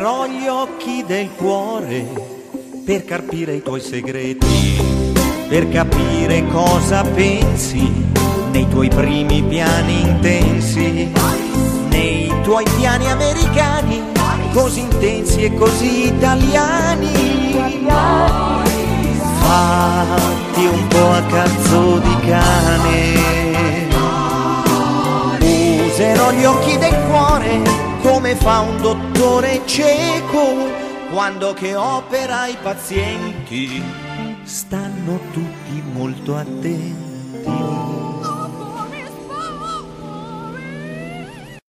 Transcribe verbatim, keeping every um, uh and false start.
Userò gli occhi del cuore per carpire i tuoi segreti, per capire cosa pensi nei tuoi primi piani intensi, nei tuoi piani americani, così intensi e così italiani, fatti un po' a cazzo di cane. Userò gli occhi del cuore come fa un dottore cieco quando che opera i pazienti stanno tutti molto attenti.